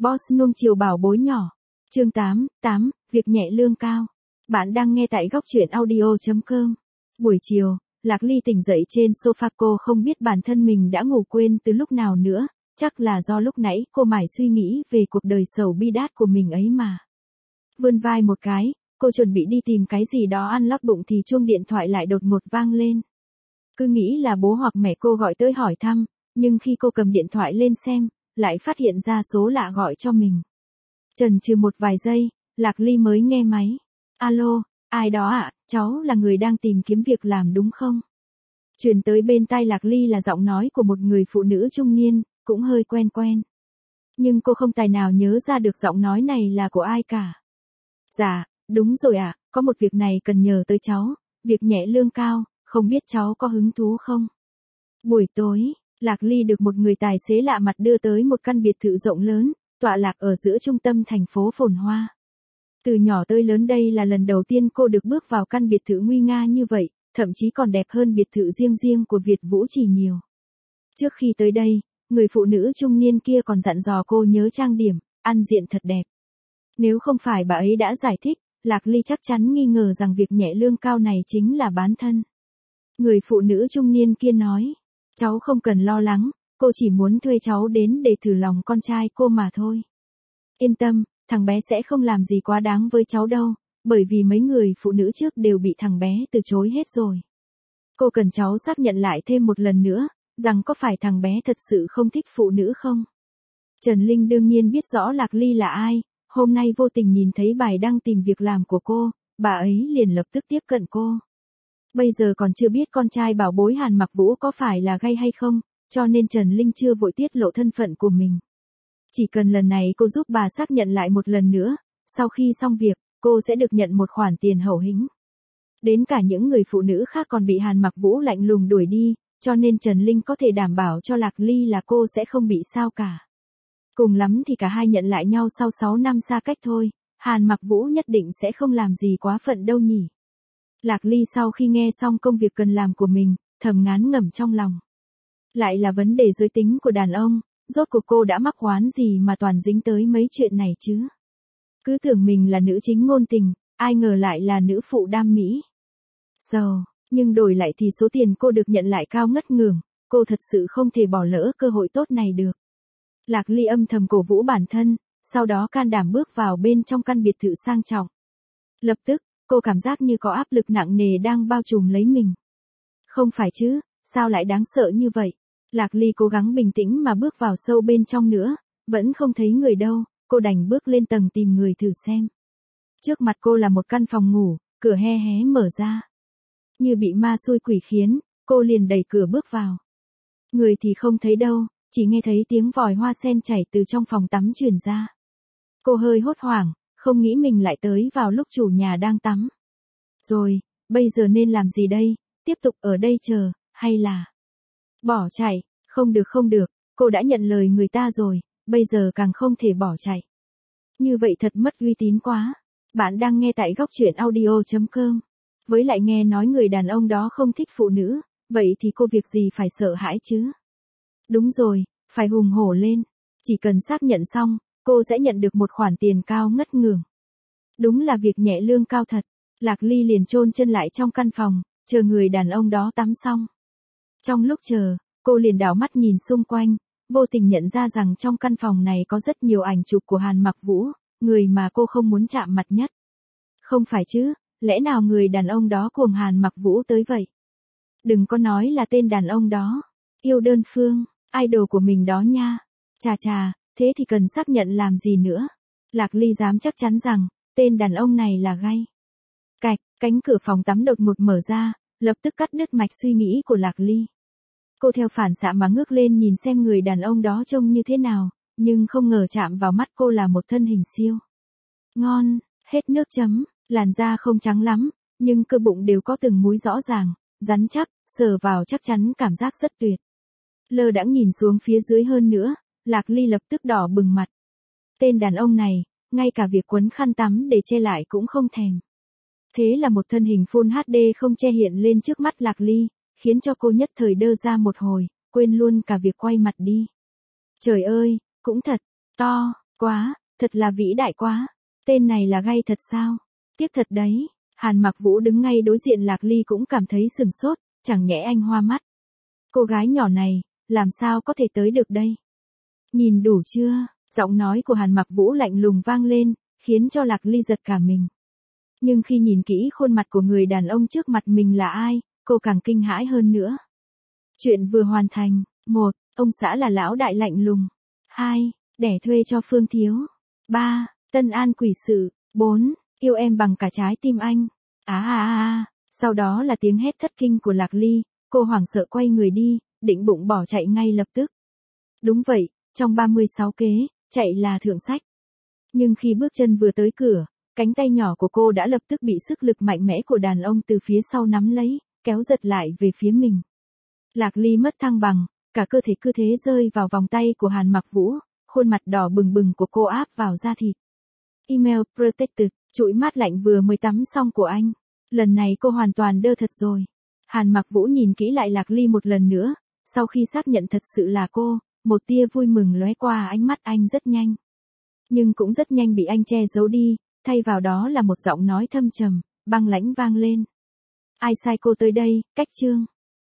Boss nuông chiều bảo bối nhỏ. Chương 8, việc nhẹ lương cao. Bạn đang nghe tại góc truyện audio.com. Buổi chiều, Lạc Ly tỉnh dậy trên sofa, cô không biết bản thân mình đã ngủ quên từ lúc nào nữa, chắc là do lúc nãy cô mải suy nghĩ về cuộc đời sầu bi đát của mình ấy mà. Vươn vai một cái, cô chuẩn bị đi tìm cái gì đó ăn lót bụng thì chuông điện thoại lại đột ngột vang lên. Cứ nghĩ là bố hoặc mẹ cô gọi tới hỏi thăm, nhưng khi cô cầm điện thoại lên xem, lại phát hiện ra số lạ gọi cho mình. Chần chừ một vài giây, Lạc Ly mới nghe máy. Alo, ai đó ạ, cháu là người đang tìm kiếm việc làm đúng không? Truyền tới bên tai Lạc Ly là giọng nói của một người phụ nữ trung niên, cũng hơi quen quen. Nhưng cô không tài nào nhớ ra được giọng nói này là của ai cả. Dạ, đúng rồi ạ, có một việc này cần nhờ tới cháu, việc nhẹ lương cao, không biết cháu có hứng thú không? Buổi tối, Lạc Ly được một người tài xế lạ mặt đưa tới một căn biệt thự rộng lớn, tọa lạc ở giữa trung tâm thành phố phồn hoa. Từ nhỏ tới lớn đây là lần đầu tiên cô được bước vào căn biệt thự nguy nga như vậy, thậm chí còn đẹp hơn biệt thự riêng của Việt Vũ Trì nhiều. Trước khi tới đây, người phụ nữ trung niên kia còn dặn dò cô nhớ trang điểm, ăn diện thật đẹp. Nếu không phải bà ấy đã giải thích, Lạc Ly chắc chắn nghi ngờ rằng việc nhẹ lương cao này chính là bán thân. Người phụ nữ trung niên kia nói, cháu không cần lo lắng, cô chỉ muốn thuê cháu đến để thử lòng con trai cô mà thôi. Yên tâm, thằng bé sẽ không làm gì quá đáng với cháu đâu, bởi vì mấy người phụ nữ trước đều bị thằng bé từ chối hết rồi. Cô cần cháu xác nhận lại thêm một lần nữa, rằng có phải thằng bé thật sự không thích phụ nữ không? Trần Linh đương nhiên biết rõ Lạc Ly là ai, hôm nay vô tình nhìn thấy bài đăng tìm việc làm của cô, bà ấy liền lập tức tiếp cận cô. Bây giờ còn chưa biết con trai bảo bối Hàn Mặc Vũ có phải là gay hay không, cho nên Trần Linh chưa vội tiết lộ thân phận của mình. Chỉ cần lần này cô giúp bà xác nhận lại một lần nữa, sau khi xong việc, cô sẽ được nhận một khoản tiền hậu hĩnh. Đến cả những người phụ nữ khác còn bị Hàn Mặc Vũ lạnh lùng đuổi đi, cho nên Trần Linh có thể đảm bảo cho Lạc Ly là cô sẽ không bị sao cả. Cùng lắm thì cả hai nhận lại nhau sau 6 năm xa cách thôi, Hàn Mặc Vũ nhất định sẽ không làm gì quá phận đâu nhỉ. Lạc Ly sau khi nghe xong công việc cần làm của mình, thầm ngán ngẩm trong lòng. Lại là vấn đề giới tính của đàn ông, rốt cuộc cô đã mắc oán gì mà toàn dính tới mấy chuyện này chứ. Cứ tưởng mình là nữ chính ngôn tình, ai ngờ lại là nữ phụ đam mỹ. Nhưng đổi lại thì số tiền cô được nhận lại cao ngất ngưởng, cô thật sự không thể bỏ lỡ cơ hội tốt này được. Lạc Ly âm thầm cổ vũ bản thân, sau đó can đảm bước vào bên trong căn biệt thự sang trọng. Lập tức, cô cảm giác như có áp lực nặng nề đang bao trùm lấy mình. Không phải chứ, sao lại đáng sợ như vậy? Lạc Ly cố gắng bình tĩnh mà bước vào sâu bên trong nữa, vẫn không thấy người đâu, cô đành bước lên tầng tìm người thử xem. Trước mặt cô là một căn phòng ngủ, cửa hé hé mở ra. Như bị ma xui quỷ khiến, cô liền đẩy cửa bước vào. Người thì không thấy đâu, chỉ nghe thấy tiếng vòi hoa sen chảy từ trong phòng tắm truyền ra. Cô hơi hốt hoảng, không nghĩ mình lại tới vào lúc chủ nhà đang tắm. Rồi, bây giờ nên làm gì đây? Tiếp tục ở đây chờ, hay là bỏ chạy? Không được, cô đã nhận lời người ta rồi, bây giờ càng không thể bỏ chạy. Như vậy thật mất uy tín quá. Bạn đang nghe tại góc truyện audio.com. Với lại nghe nói người đàn ông đó không thích phụ nữ, vậy thì cô việc gì phải sợ hãi chứ? Đúng rồi, phải hùng hổ lên. Chỉ cần xác nhận xong, cô sẽ nhận được một khoản tiền cao ngất ngưởng. Đúng là việc nhẹ lương cao thật. Lạc Ly liền chôn chân lại trong căn phòng, chờ người đàn ông đó tắm xong. Trong lúc chờ, cô liền đảo mắt nhìn xung quanh, vô tình nhận ra rằng trong căn phòng này có rất nhiều ảnh chụp của Hàn Mặc Vũ, người mà cô không muốn chạm mặt nhất. Không phải chứ, lẽ nào người đàn ông đó cuồng Hàn Mặc Vũ tới vậy? Đừng có nói là tên đàn ông đó, yêu đơn phương, idol của mình đó nha. Chà, thế thì cần xác nhận làm gì nữa? Lạc Ly dám chắc chắn rằng, tên đàn ông này là gay. Cạch, cánh cửa phòng tắm đột ngột mở ra, lập tức cắt đứt mạch suy nghĩ của Lạc Ly. Cô theo phản xạ mà ngước lên nhìn xem người đàn ông đó trông như thế nào, nhưng không ngờ chạm vào mắt cô là một thân hình siêu ngon, hết nước chấm, làn da không trắng lắm, nhưng cơ bụng đều có từng múi rõ ràng, rắn chắc, sờ vào chắc chắn cảm giác rất tuyệt. Lơ đãng nhìn xuống phía dưới hơn nữa, Lạc Ly lập tức đỏ bừng mặt. Tên đàn ông này, ngay cả việc quấn khăn tắm để che lại cũng không thèm. Thế là một thân hình Full HD không che hiện lên trước mắt Lạc Ly, khiến cho cô nhất thời đơ ra một hồi, quên luôn cả việc quay mặt đi. Trời ơi, cũng thật to, quá, thật là vĩ đại quá. Tên này là gay thật sao? Tiếc thật đấy. Hàn Mặc Vũ đứng ngay đối diện Lạc Ly cũng cảm thấy sửng sốt, chẳng nhẽ anh hoa mắt. Cô gái nhỏ này, làm sao có thể tới được đây? Nhìn đủ chưa? Giọng nói của Hàn Mặc Vũ lạnh lùng vang lên, khiến cho Lạc Ly giật cả mình. Nhưng khi nhìn kỹ khuôn mặt của người đàn ông trước mặt mình là ai, cô càng kinh hãi hơn nữa. Chuyện vừa hoàn thành. 1. Ông xã là lão đại lạnh lùng. 2. Đẻ thuê cho Phương Thiếu. 3. Tân An quỷ sự. 4. Yêu em bằng cả trái tim anh. Sau đó là tiếng hét thất kinh của Lạc Ly, cô hoảng sợ quay người đi, định bụng bỏ chạy ngay lập tức. Đúng vậy, trong 36 kế, chạy là thượng sách. Nhưng khi bước chân vừa tới cửa, cánh tay nhỏ của cô đã lập tức bị sức lực mạnh mẽ của đàn ông từ phía sau nắm lấy, kéo giật lại về phía mình. Lạc Ly mất thăng bằng, cả cơ thể cứ thế rơi vào vòng tay của Hàn Mặc Vũ, khuôn mặt đỏ bừng bừng của cô áp vào da thịt. Email protected, trụi mát lạnh vừa mới tắm xong của anh. Lần này cô hoàn toàn đơ thật rồi. Hàn Mặc Vũ nhìn kỹ lại Lạc Ly một lần nữa, sau khi xác nhận thật sự là cô, một tia vui mừng lóe qua ánh mắt anh rất nhanh. Nhưng cũng rất nhanh bị anh che giấu đi, thay vào đó là một giọng nói thâm trầm, băng lãnh vang lên. Ai sai cô tới đây, cách chương.